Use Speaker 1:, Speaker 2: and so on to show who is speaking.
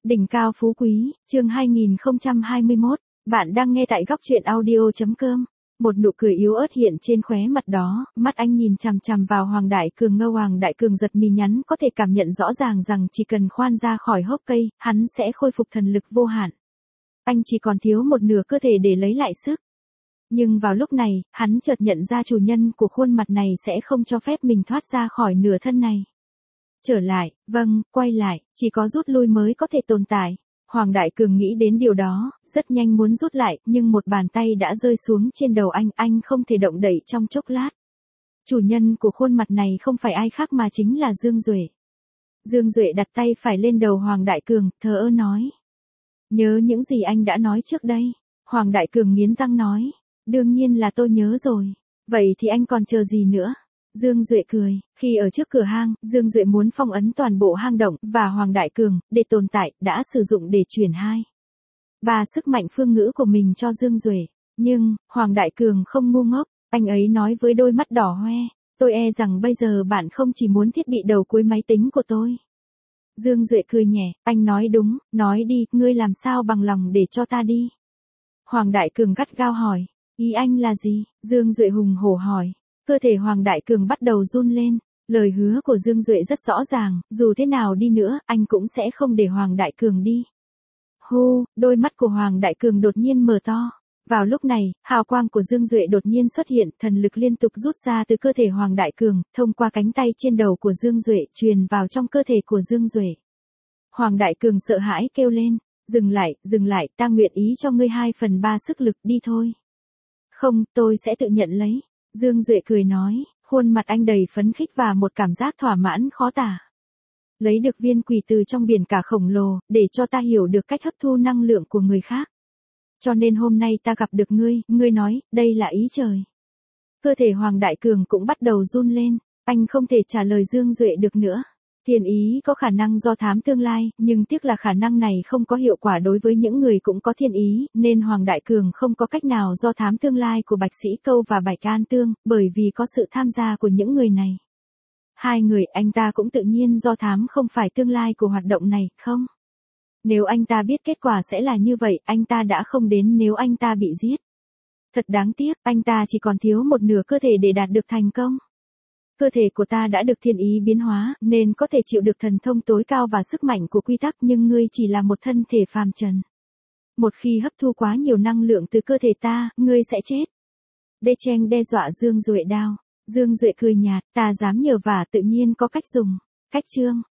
Speaker 1: Đỉnh cao phú quý, chương 2021, bạn đang nghe tại góc truyện audio.com. Một nụ cười yếu ớt hiện trên khóe mặt đó, mắt anh nhìn chằm chằm vào Hoàng Đại Cường. Hoàng Đại Cường giật mí nhắn, có thể cảm nhận rõ ràng rằng chỉ cần khoan ra khỏi hốc cây, hắn sẽ khôi phục thần lực vô hạn. Anh chỉ còn thiếu một nửa cơ thể để lấy lại sức. Nhưng vào lúc này, hắn chợt nhận ra chủ nhân của khuôn mặt này sẽ không cho phép mình thoát ra khỏi nửa thân này. Trở lại, vâng, quay lại, chỉ có rút lui mới có thể tồn tại. Hoàng Đại Cường nghĩ đến điều đó, rất nhanh muốn rút lại, nhưng một bàn tay đã rơi xuống trên đầu anh không thể động đậy trong chốc lát. Chủ nhân của khuôn mặt này không phải ai khác mà chính là Dương Duệ. Dương Duệ đặt tay phải lên đầu Hoàng Đại Cường, thờ ơ nói. Nhớ những gì anh đã nói trước đây. Hoàng Đại Cường nghiến răng nói. Đương nhiên là tôi nhớ rồi. Vậy thì anh còn chờ gì nữa? Dương Duệ cười, khi ở trước cửa hang, Dương Duệ muốn phong ấn toàn bộ hang động, và Hoàng Đại Cường, để tồn tại, đã sử dụng để chuyển 2-3 sức mạnh phương ngữ của mình cho Dương Duệ. Nhưng, Hoàng Đại Cường không ngu ngốc, anh ấy nói với đôi mắt đỏ hoe, tôi e rằng bây giờ bạn không chỉ muốn thiết bị đầu cuối máy tính của tôi. Dương Duệ cười nhẹ, anh nói đúng, nói đi, ngươi làm sao bằng lòng để cho ta đi? Hoàng Đại Cường gắt gao hỏi, ý anh là gì? Dương Duệ hùng hổ hỏi. Cơ thể Hoàng Đại Cường bắt đầu run lên, lời hứa của Dương Duệ rất rõ ràng, dù thế nào đi nữa, anh cũng sẽ không để Hoàng Đại Cường đi. Hu, đôi mắt của Hoàng Đại Cường đột nhiên mở to. Vào lúc này, hào quang của Dương Duệ đột nhiên xuất hiện, thần lực liên tục rút ra từ cơ thể Hoàng Đại Cường, thông qua cánh tay trên đầu của Dương Duệ, truyền vào trong cơ thể của Dương Duệ. Hoàng Đại Cường sợ hãi kêu lên, dừng lại, ta nguyện ý cho ngươi 2/3 sức lực, đi thôi. Không, tôi sẽ tự nhận lấy. Dương Duệ cười nói, khuôn mặt anh đầy phấn khích và một cảm giác thỏa mãn khó tả. Lấy được viên quỷ từ trong biển cả khổng lồ, để cho ta hiểu được cách hấp thu năng lượng của người khác. Cho nên hôm nay ta gặp được ngươi nói, đây là ý trời. Cơ thể Hoàng Đại Cường cũng bắt đầu run lên, anh không thể trả lời Dương Duệ được nữa. Thiên ý có khả năng do thám tương lai, nhưng tiếc là khả năng này không có hiệu quả đối với những người cũng có thiên ý, nên Hoàng Đại Cường không có cách nào do thám tương lai của Bạch Sĩ Câu và Bạch An Tương, bởi vì có sự tham gia của những người này. Hai người anh ta cũng tự nhiên do thám không phải tương lai của hoạt động này, không? Nếu anh ta biết kết quả sẽ là như vậy, anh ta đã không đến nếu anh ta bị giết. Thật đáng tiếc, anh ta chỉ còn thiếu một nửa cơ thể để đạt được thành công. Cơ thể của ta đã được thiên ý biến hóa, nên có thể chịu được thần thông tối cao và sức mạnh của quy tắc, nhưng ngươi chỉ là một thân thể phàm trần. Một khi hấp thu quá nhiều năng lượng từ cơ thể ta, ngươi sẽ chết. Đê Chen đe dọa Dương Duệ đao. Dương Duệ cười nhạt, ta dám nhờ vả tự nhiên có cách dùng. Cách chương.